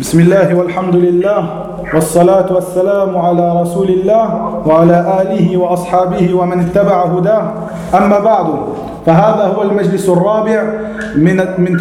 بسم الله والحمد لله والصلاة والسلام على رسول الله وعلى آله وأصحابه ومن اتبع هداه. أما بعد، فهذا هو المجلس الرابع من